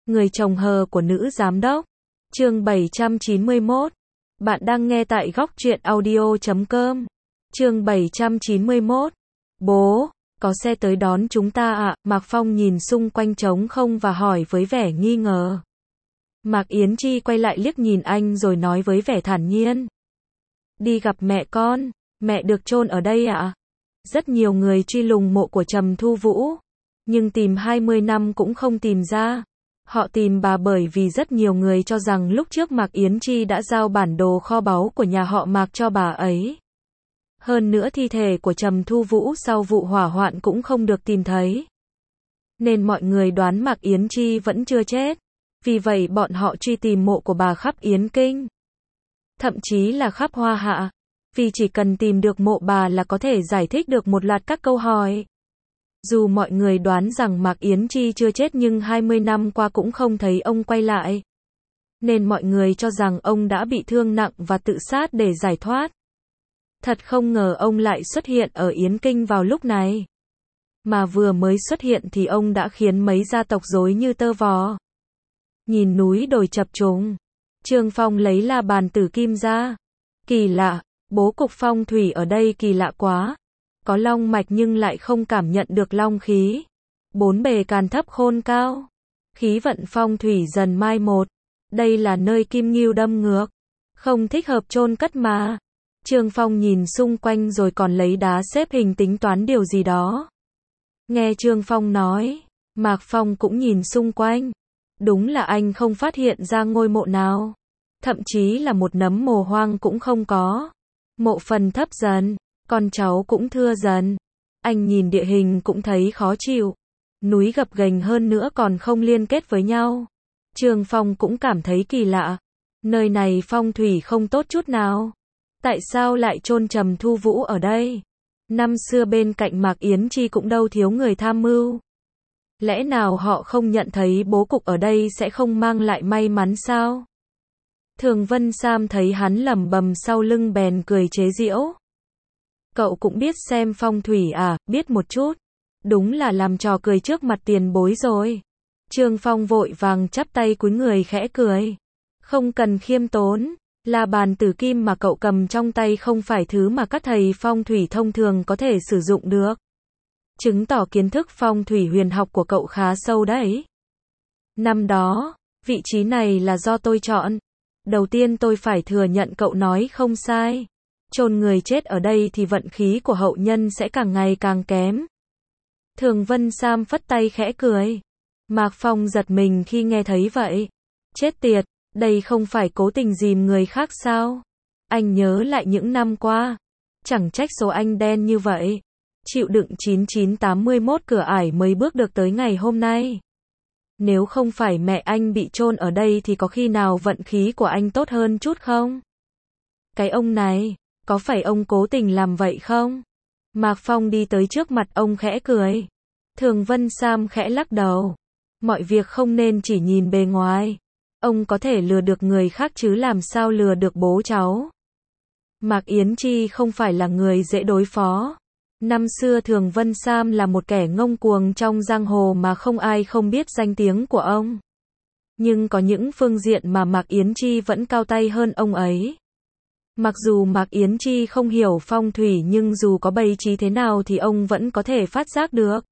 Người chồng hờ của nữ giám đốc. Chương 791. Bạn đang nghe tại góc truyện audio.com. Chương 791. Bố, có xe tới đón chúng ta ạ? Mạc Phong nhìn xung quanh trống không và hỏi với vẻ nghi ngờ. Mạc Yến Chi quay lại liếc nhìn anh rồi nói với vẻ thản nhiên. Đi gặp mẹ con, mẹ được chôn ở đây ạ? Rất nhiều người truy lùng mộ của Trầm Thu Vũ, nhưng tìm 20 năm cũng không tìm ra. Họ tìm bà bởi vì rất nhiều người cho rằng lúc trước Mạc Yến Chi đã giao bản đồ kho báu của nhà họ Mạc cho bà ấy. Hơn nữa thi thể của Trầm Thu Vũ sau vụ hỏa hoạn cũng không được tìm thấy. Nên mọi người đoán Mạc Yến Chi vẫn chưa chết. Vì vậy bọn họ truy tìm mộ của bà khắp Yến Kinh. Thậm chí là khắp Hoa Hạ. Vì chỉ cần tìm được mộ bà là có thể giải thích được một loạt các câu hỏi. Dù mọi người đoán rằng Mạc Yến Chi chưa chết nhưng 20 năm qua cũng không thấy ông quay lại. Nên mọi người cho rằng ông đã bị thương nặng và tự sát để giải thoát. Thật không ngờ ông lại xuất hiện ở Yến Kinh vào lúc này. Mà vừa mới xuất hiện thì ông đã khiến mấy gia tộc rối như tơ vò. Nhìn núi đồi chập trùng, Trương Phong lấy la bàn tử kim ra. Kỳ lạ, bố cục phong thủy ở đây kỳ lạ quá. Có long mạch nhưng lại không cảm nhận được long khí. Bốn bề càn thấp khôn cao. Khí vận phong thủy dần mai một. Đây là nơi kim ngưu đâm ngược. Không thích hợp chôn cất mà. Trương Phong nhìn xung quanh rồi còn lấy đá xếp hình tính toán điều gì đó. Nghe Trương Phong nói, Mạc Phong cũng nhìn xung quanh. Đúng là anh không phát hiện ra ngôi mộ nào. Thậm chí là một nấm mồ hoang cũng không có. Mộ phần thấp dần, con cháu cũng thưa dần. Anh nhìn địa hình cũng thấy khó chịu. Núi gập ghềnh hơn nữa còn không liên kết với nhau. Trương Phong cũng cảm thấy kỳ lạ. Nơi này phong thủy không tốt chút nào. Tại sao lại chôn Trầm Thu Vũ ở đây? Năm xưa bên cạnh Mạc Yến Chi cũng đâu thiếu người tham mưu. Lẽ nào họ không nhận thấy bố cục ở đây sẽ không mang lại may mắn sao? Thường Vân Sam thấy hắn lẩm bẩm sau lưng bèn cười chế giễu. Cậu cũng biết xem phong thủy à? Biết một chút. Đúng là làm trò cười trước mặt tiền bối rồi. Trương Phong vội vàng chắp tay cúi người khẽ cười. Không cần khiêm tốn. La bàn tử kim mà cậu cầm trong tay không phải thứ mà các thầy phong thủy thông thường có thể sử dụng được. Chứng tỏ kiến thức phong thủy huyền học của cậu khá sâu đấy. Năm đó, vị trí này là do tôi chọn. Đầu tiên tôi phải thừa nhận cậu nói không sai. Chôn người chết ở đây thì vận khí của hậu nhân sẽ càng ngày càng kém. Thường Vân Sam phất tay khẽ cười. Mạc Phong giật mình khi nghe thấy vậy. Chết tiệt, đây không phải cố tình dìm người khác sao? Anh nhớ lại những năm qua. Chẳng trách số anh đen như vậy. Chịu đựng 9981 cửa ải mới bước được tới ngày hôm nay. Nếu không phải mẹ anh bị chôn ở đây thì có khi nào vận khí của anh tốt hơn chút không? Cái ông này, có phải ông cố tình làm vậy không? Mạc Phong đi tới trước mặt ông khẽ cười. Thường Vân Sam khẽ lắc đầu. Mọi việc không nên chỉ nhìn bề ngoài. Ông có thể lừa được người khác chứ làm sao lừa được bố cháu. Mạc Yến Chi không phải là người dễ đối phó. Năm xưa Thường Vân Sam là một kẻ ngông cuồng trong giang hồ mà không ai không biết danh tiếng của ông. Nhưng có những phương diện mà Mạc Yến Chi vẫn cao tay hơn ông ấy. Mặc dù Mạc Yến Chi không hiểu phong thủy nhưng dù có bày trí thế nào thì ông vẫn có thể phát giác được.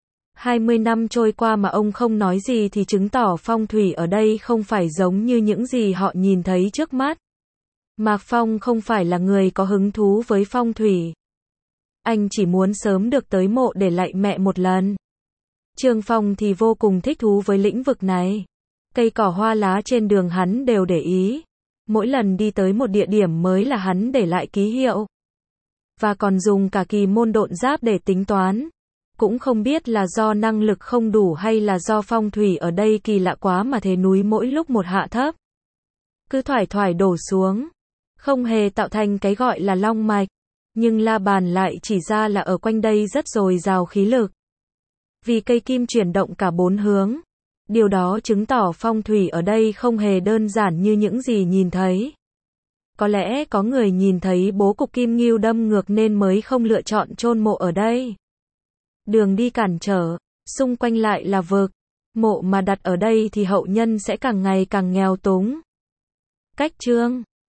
20 năm trôi qua mà ông không nói gì thì chứng tỏ phong thủy ở đây không phải giống như những gì họ nhìn thấy trước mắt. Mạc Phong không phải là người có hứng thú với phong thủy. Anh chỉ muốn sớm được tới mộ để lạy mẹ một lần. Trương Phong thì vô cùng thích thú với lĩnh vực này. Cây cỏ hoa lá trên đường hắn đều để ý. Mỗi lần đi tới một địa điểm mới là hắn để lại ký hiệu. Và còn dùng cả kỳ môn độn giáp để tính toán. Cũng không biết là do năng lực không đủ hay là do phong thủy ở đây kỳ lạ quá mà thế núi mỗi lúc một hạ thấp. Cứ thoải thoải đổ xuống. Không hề tạo thành cái gọi là long mạch. Nhưng la bàn lại chỉ ra là ở quanh đây rất dồi dào khí lực. Vì cây kim chuyển động cả bốn hướng. Điều đó chứng tỏ phong thủy ở đây không hề đơn giản như những gì nhìn thấy. Có lẽ có người nhìn thấy bố cục kim ngưu đâm ngược nên mới không lựa chọn chôn mộ ở đây. Đường đi cản trở, xung quanh lại là vực. Mộ mà đặt ở đây thì hậu nhân sẽ càng ngày càng nghèo túng. Cách chương